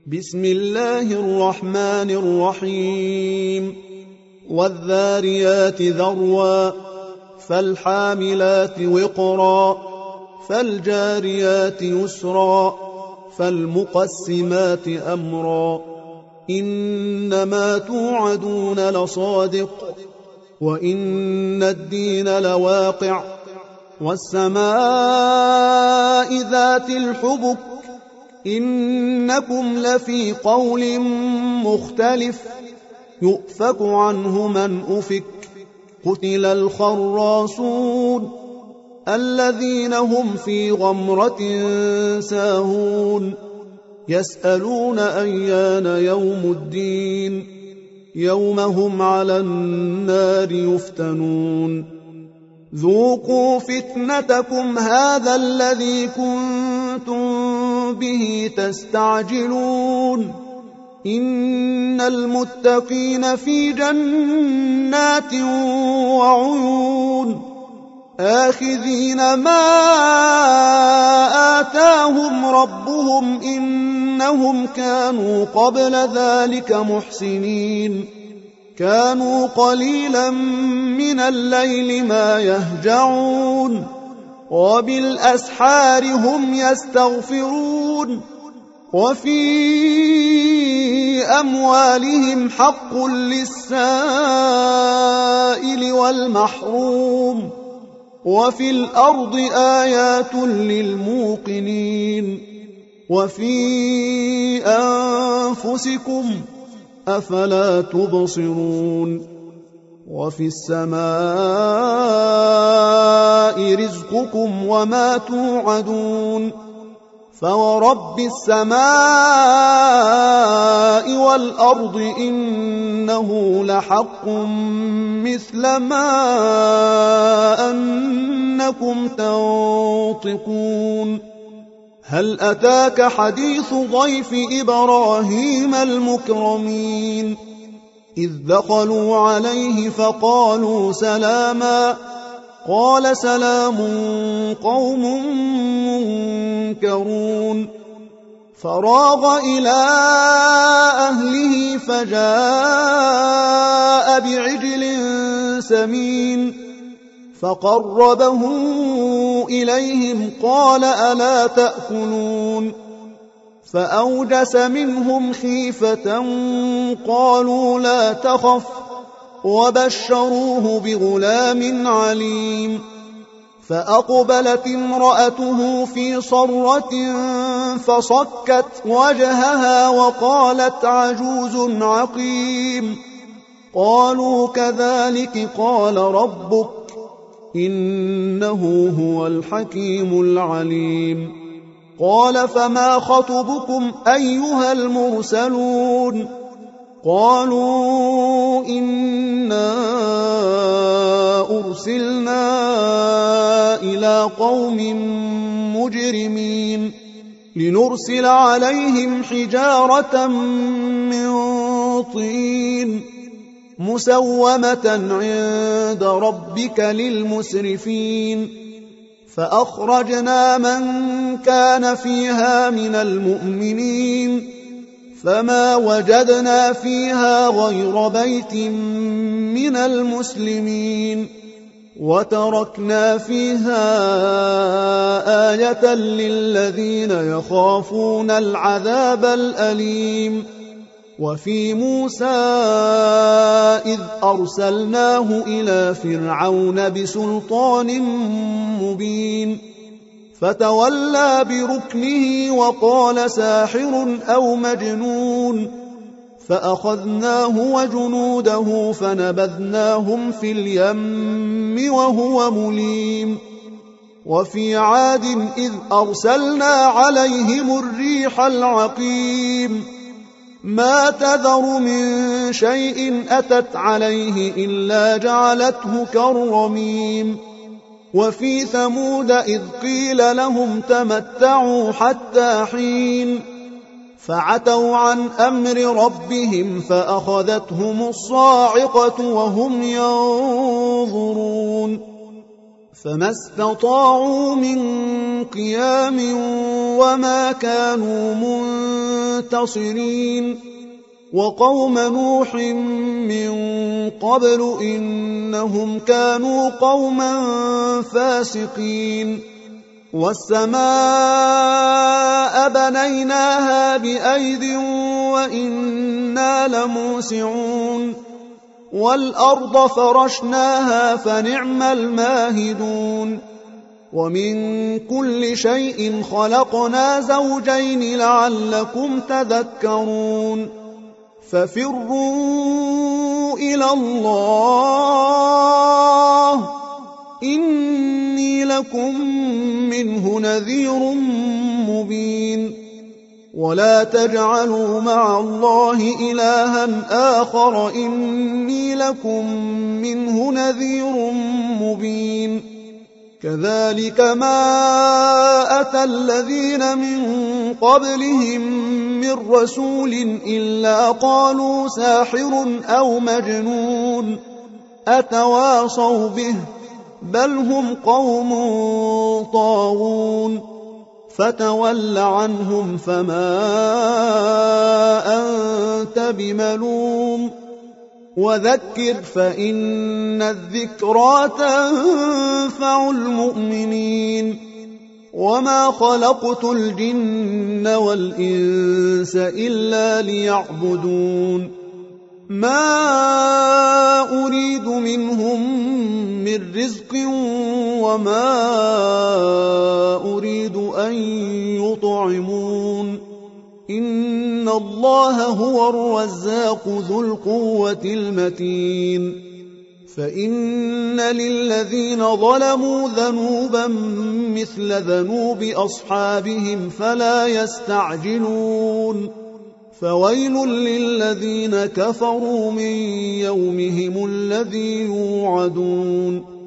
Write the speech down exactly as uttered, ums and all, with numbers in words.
بسم الله الرحمن الرحيم والذاريات ذروا فالحاملات وقرا فالجاريات يسرا فالمقسمات أمرا إنما توعدون لصادق وإن الدين لواقع والسماء ذات الحبك إنكم لفي قول مختلف يؤفك عنه من أفك قتل الخراصون الذين هم في غمرة ساهون يسألون أيان يوم الدين يوم هم على النار يفتنون ذوقوا فتنتكم هذا الذي كنتم به تستعجلون إن المتقين في جنات وعيون آخذين ما آتاهم ربهم إنهم كانوا قبل ذلك محسنين كانوا قليلا من الليل ما يهجعون وبالأسحار هم يستغفرون وفي أموالهم حق للسائل والمحروم وفي الأرض آيات للموقنين وفي أنفسكم أفلا تبصرون وفي السماء رزقكم وما توعدون فورب السماء والأرض إنه لحق مثل ما أنكم تنطقون هل أتاك حديث ضيف إبراهيم المكرمين إذ دخلوا عليه فقالوا سلاما قال سلام قوم منكرون فراغ إلى أهله فجاء بعجل سمين فقربه إليهم قال ألا تأكلون فأوجس منهم خيفة قالوا لا تخف وبشروه بغلام عليم فأقبلت امرأته في صرة فصكت وجهها وقالت عجوز عقيم قالوا كذلك قال ربك إنه هو الحكيم العليم قال فما خطبكم أيها المرسلون قالوا إنا أرسلنا إلى قوم مجرمين لنرسل عليهم حجارة من طين مسومة عند ربك للمسرفين فأخرجنا من كان فيها من المؤمنين فما وجدنا فيها غير بيت من المسلمين وتركنا فيها آية للذين يخافون العذاب الأليم وفي موسى إذ أرسلناه إلى فرعون بسلطان مبين فتولى بركنه وقال ساحر أو مجنون فأخذناه وجنوده فنبذناهم في اليم وهو مليم وفي عاد إذ أرسلنا عليهم الريح العقيم ما تذر من شيء أتت عليه إلا جعلته كالرميم وفي ثمود إذ قيل لهم تمتعوا حتى حين فعتوا عن أمر ربهم فأخذتهم الصاعقة وهم ينظرون فما استطاعوا من قيام وما كانوا منتصرين وقوم نوح من قبل إنهم كانوا قوما فاسقين والسماء بنيناها بأيد وإنا لموسعون والأرض فرشناها فنعم الماهدون ومن كل شيء خلقنا زوجين لعلكم تذكرون ففروا إلى الله إني لكم منه نذير مبين ولا تجعلوا مع الله إلها آخر إني لكم منه نذير مبين كذلك ما أتى الذين من قبلهم من رسول إلا قالوا ساحر أو مجنون أتواصوا به بل هم قوم طاغون فتول عنهم فما أنت بملوم وذكر فإن الذكرى تنفع المؤمنين وما خلقت الجن والإنس إلا ليعبدون ما أريد منهم من رزق وما أريد أن يطعمون إن الله هو الرزاق ذو القوة المتين فإن للذين ظلموا ذنوبا مثل ذنوب أصحابهم فلا يستعجلون فويل للذين كفروا من يومهم الذي يوعدون